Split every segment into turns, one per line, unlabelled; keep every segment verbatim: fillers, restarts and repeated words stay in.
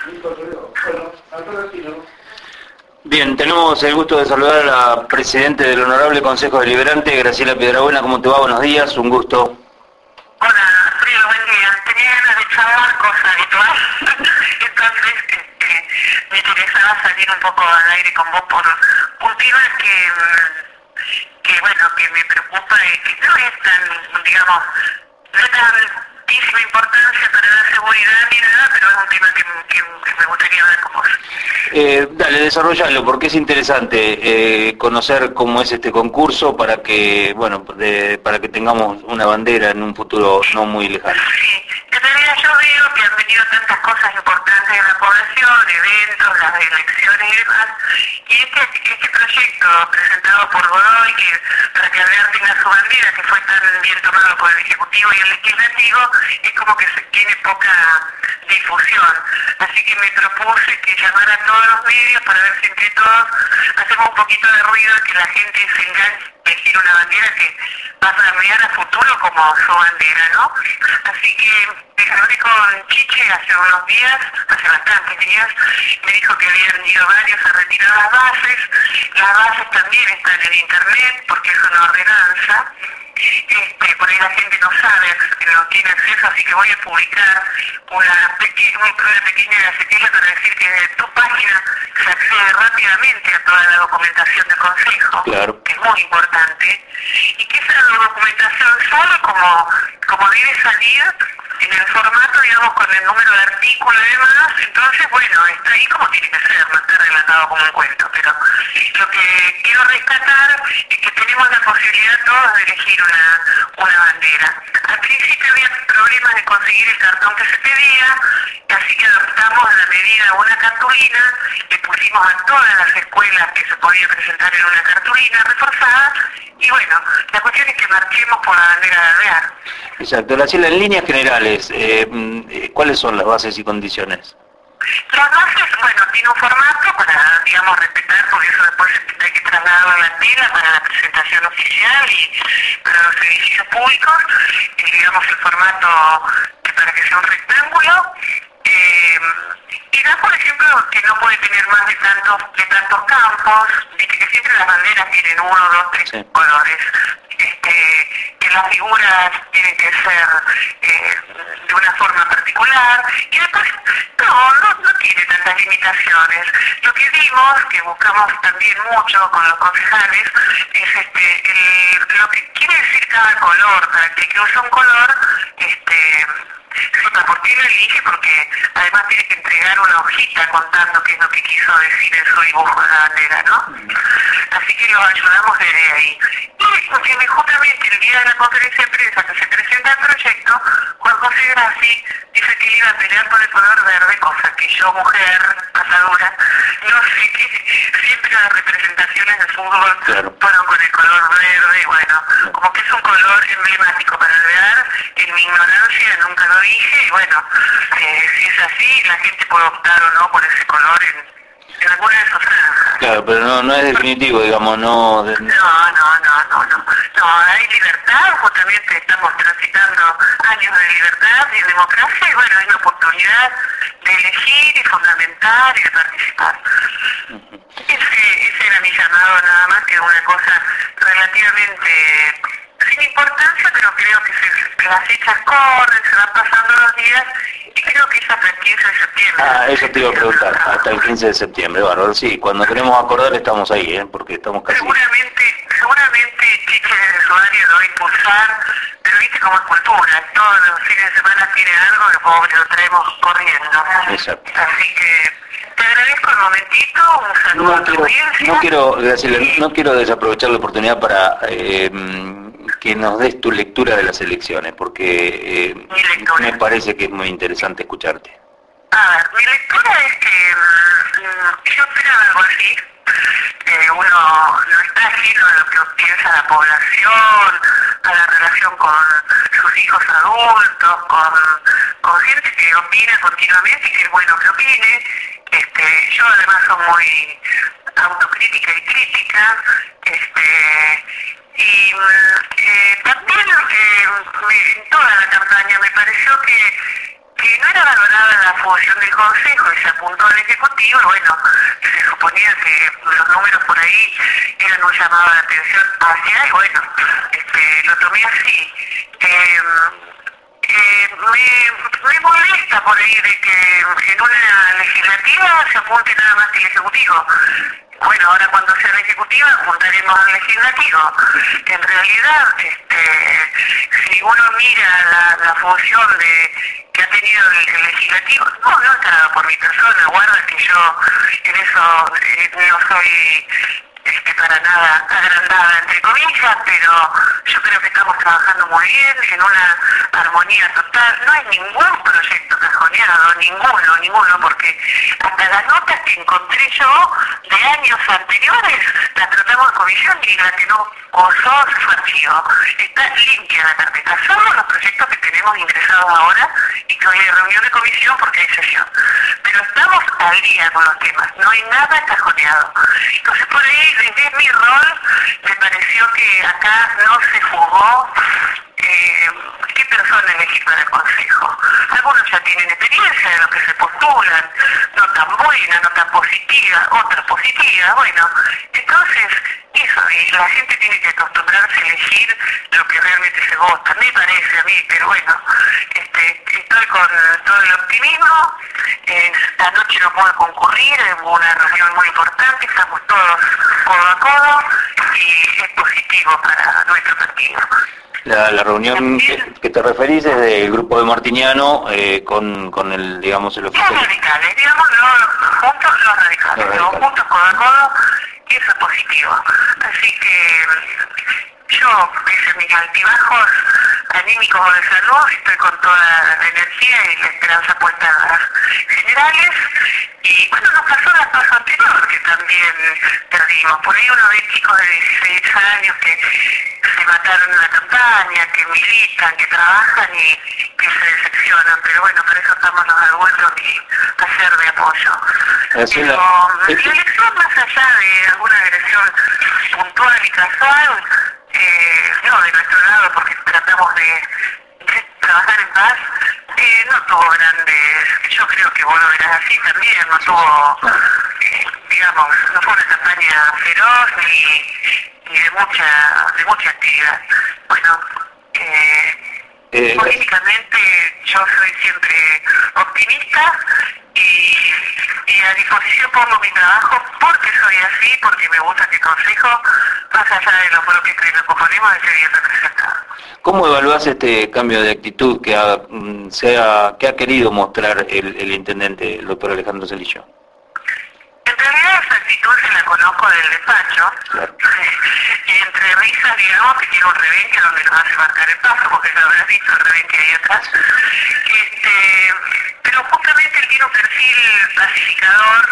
Bien, tenemos el gusto de saludar a la Presidenta del Honorable Consejo Deliberante, Graciela Piedrabuena. ¿Cómo te va? Buenos días, un gusto.
Hola, Alfredo, buen día. Tenía ganas de charlar, cosa habitual. Entonces, este, me interesaba salir un poco al aire con vos por un tema que, que, bueno, que me preocupa y que no es tan, digamos, no es tantísima importancia para la seguridad ni nada, pero es un tema que, que, que me gustaría hablar con vos.
Eh, dale, desarrollalo, porque es interesante eh, conocer cómo es este concurso para que, bueno, de, para que tengamos una bandera en un futuro no muy lejano.
Sí, en realidad yo veo que han venido tantas cosas importantes en la población, eventos, las elecciones y demás, y este, este proyecto presentado por Godoy, que para que Alvear tenga su bandera, que fue tan bien tomado por el Ejecutivo y el Legislativo, es como que se tiene poca difusión. Así que me propuse que llamara a todos los medios para ver si entre todos hacemos un poquito de ruido, que la gente se enganche a elegir una bandera que va a cambiar a futuro como su bandera, ¿no? Así que me hablé con Chiche hace unos días, hace bastantes días, me dijo que habían ido varios a retirar las bases. Las bases también están en internet porque es una ordenanza. Este, por ahí la gente no sabe, que no tiene acceso, así que voy a publicar una, peque una pequeña gacetilla para decir que desde tu página se accede rápidamente a toda la documentación del Consejo,
claro,
que es muy importante, y que esa documentación sale como, como debe salir en el formato, digamos, con el número de artículo y demás. Entonces, bueno, está ahí como tiene que ser, no está relatado como un cuento, pero lo que quiero rescatar es que tenemos la posibilidad todos de elegir una, una bandera. Al principio había problemas de conseguir el cartón que se pedía, así que adoptamos a la medida una cartulina, le pusimos a todas las escuelas que se podía presentar en una cartulina reforzada, y bueno, la cuestión es que marchemos por la bandera de Alvear.
Exacto. Graciela, en líneas generales, eh, ¿cuáles son las bases y condiciones?
Las bases, bueno, tiene un formato para, digamos, respetar, porque eso después hay que trasladarlo a la tela para la presentación oficial y para los edificios públicos, eh, digamos, el formato que para que sea un rectángulo. Eh, y da, por ejemplo, que no puede tener más de tantos, de tantos campos, viste que siempre las banderas tienen uno, dos, tres sí. colores. Este, que las figuras tienen que ser eh, de una forma particular, y después no, no, no tiene tantas limitaciones. Lo que vimos, que buscamos también mucho con los concejales, es este, el, lo que quiere decir cada color, para que el que usa un color, este, sepa por qué lo elige, porque además tiene que entregar una hojita contando qué es lo que quiso decir en su dibujo de la bandera, ¿no? Así que los ayudamos desde ahí. Y porque justamente el día de la conferencia de prensa que se presenta el proyecto, Juan José Grassi dice que iba a pelear por el color verde, cosa que yo, mujer, pasadura, no sé, que siempre las representaciones de fútbol claro. fueron con el color verde, y bueno, como que es un color emblemático para Alvear. En mi ignorancia nunca lo dije, y bueno, eh, si es así, la gente puede optar o no por ese color en, en alguna de sus franjas.
Claro, pero no, no es definitivo, digamos, no... De...
No, no, no, no, no, no, hay libertad, justamente estamos transitando años de libertad y de democracia, y bueno, hay una oportunidad de elegir y fundamentar y de participar. Uh-huh. Ese, ese era mi llamado, nada más que una cosa relativamente sin importancia, pero creo que, se, que las fechas corren, se van pasando los días, y creo que es hasta el quince de septiembre.
Ah, eso te iba a preguntar, hasta el quince de septiembre, bárbaro, sí, cuando queremos acordar estamos ahí, ¿eh? Porque estamos casi...
Seguramente, seguramente Chiche desde su área lo va a impulsar, pero viste como es cultura, todos los fines de semana tiene algo que pobre lo traemos corriendo.
Exacto.
Así que te agradezco el momentito, un saludo
no
a tu
quiero,
audiencia.
No quiero, Graciela, no quiero desaprovechar la oportunidad para... Eh, que nos des tu lectura de las elecciones, porque eh, me parece que es muy interesante escucharte.
A ver, mi lectura es que mmm, yo esperaba algo así. Eh, uno no está ajeno a lo que piensa la población, a la relación con sus hijos adultos, con, con gente que opina continuamente y que es bueno que opine. Este, yo además soy muy autocrítica y crítica. Este, y eh, también eh, me, en toda la campaña me pareció que, que no era valorada la función del Consejo y se apuntó al Ejecutivo, bueno, se suponía que los números por ahí eran un llamado de atención hacia, y bueno, este, lo tomé así. Eh, eh, me, me molesta por ahí de que en una legislativa se apunte nada más que el Ejecutivo. Bueno, ahora cuando sea el Ejecutivo apuntaremos al Legislativo. En realidad, este, si uno mira la, la función de que ha tenido el, el Legislativo, no, no está por mi persona, guarda que yo en eso eh, no soy este, para nada agrandada, entre comillas, pero yo creo que estamos trabajando muy bien, en una armonía total. No hay ningún proyecto cajoneado, ninguno, ninguno, porque hasta las notas que encontré yo de años anteriores las tratamos en comisión y la que no gozó su archivo. Está limpia la carpeta, solo los proyectos que tenemos ingresados ahora y que hoy hay reunión de comisión porque hay sesión. Pero estamos al día con los temas, no hay nada cajoneado. Entonces por ahí, desde mi rol, me pareció que acá no se jugó eh, qué persona elegir para el Consejo. Algunos ya tienen experiencia de lo que se postulan, no tan buena, no tan positiva, otras positivas, bueno, entonces eso, y la gente tiene que acostumbrarse a elegir lo que realmente se vota, me parece a mí, pero bueno, este, estoy con todo el optimismo. Esta noche no puedo concurrir, hubo una reunión muy importante, estamos todos codo a codo y es positivo para nuestro partido.
La, la reunión que, que te referís es del grupo de Martiniano eh, con, con el, digamos, el oficial.
Los radicales, digamos, los, juntos los radicales, los radicales. Juntos codo a codo, y eso es positivo. Así que yo, pese a mis altibajos anímicos o de salud, estoy con toda la energía y la esperanza puesta en las generales. Y bueno, nos pasó la paso anterior, que también perdimos. Por ahí uno ve chicos de dieciséis años que se mataron en la campaña, que militan, que trabajan y que se decepcionan. Pero bueno, para eso estamos los adultos y hacer de apoyo. Pero la elección, más allá de alguna agresión puntual y casual, eh, no de nuestro lado, porque tratamos de, de trabajar en paz, eh, no tuvo grandes, yo creo que vos lo verás así también, no tuvo, eh, digamos, no fue una campaña feroz ni, ni de mucha de mucha actividad. Bueno, eh, eh, políticamente yo soy siempre optimista y, y a disposición pongo mi trabajo porque soy así, porque me gusta que el Consejo, más allá de los bloques que nos componemos, esté bien representado.
¿Cómo evaluás este cambio de actitud que ha, se ha, que ha querido mostrar el, el intendente, el doctor Alejandro Celillo?
En realidad esa actitud se la conozco del despacho, claro. Y entre risas, digamos, que tiene un rebenque donde nos hace marcar el paso, porque ya habrás visto el rebenque ahí atrás. Este, pero justamente él tiene un perfil pacificador,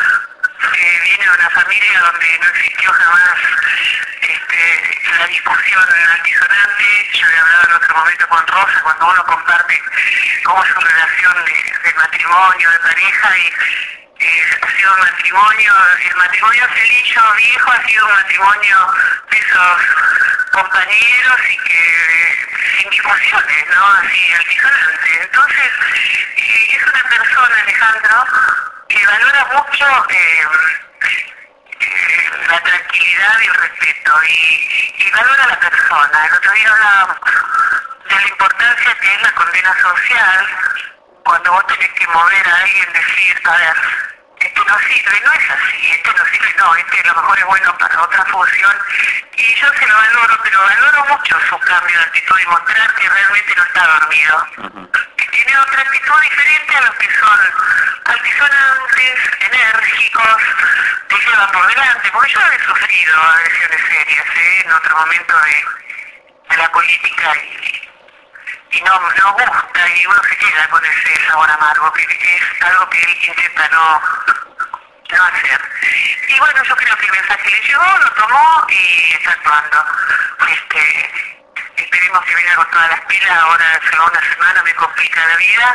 que viene de una familia donde no existió jamás este, la discusión altisonante. Yo he hablado en otro momento con Rosa, cuando uno comparte cómo es su relación de, de matrimonio, de pareja, y eh, ha sido un matrimonio, el matrimonio Celillo viejo ha sido un matrimonio de esos compañeros y que sin discusiones, ¿no? Así altisonantes. Entonces, eh, es una persona, Alejandro, que valora mucho eh, eh, la tranquilidad y el respeto y, y valora a la persona. El otro día hablábamos de la importancia que es la condena social cuando vos tenés que mover a alguien, decir, a ver, este no sirve, no es así, este no sirve, no, este a lo mejor es bueno para otra función, y yo se lo valoro, pero valoro mucho su cambio de actitud y mostrar que realmente no está dormido, uh-huh. Que tiene otra actitud diferente a los que son altisonantes, enérgicos, te llevan por delante, porque yo he sufrido agresiones serias, ¿eh? En otro momento de, de la política y y no, no gusta y uno se queda con ese sabor amargo, que es algo que él intenta no, no hacer. Y bueno, yo creo que el mensaje le llegó, lo tomó y está actuando. Este, esperemos que venga con todas las pilas, ahora hace una semana me complica la vida,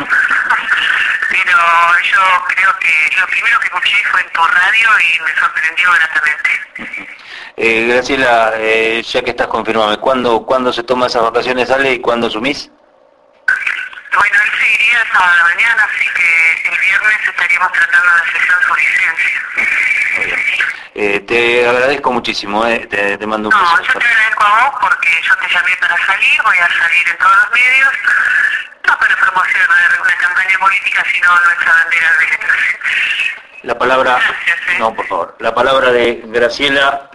pero yo creo que lo primero que escuché fue en tu radio y me sorprendió gratamente.
Eh, Graciela, eh, ya que estás confirmado, ¿cuándo, ¿cuándo se toma esas vacaciones, sale y cuándo asumís?
Bueno, él se iría el sábado a la mañana, así que el viernes estaríamos tratando de sesión su licencia.
Muy bien. Eh, te agradezco muchísimo, eh. te, te mando un beso.
No, yo te agradezco a vos porque yo te llamé para salir, voy a salir en todos los medios, no para promocionar una campaña política, sino nuestra bandera de letras.
La palabra,
Gracias, ¿eh?
no, por favor, la palabra de Graciela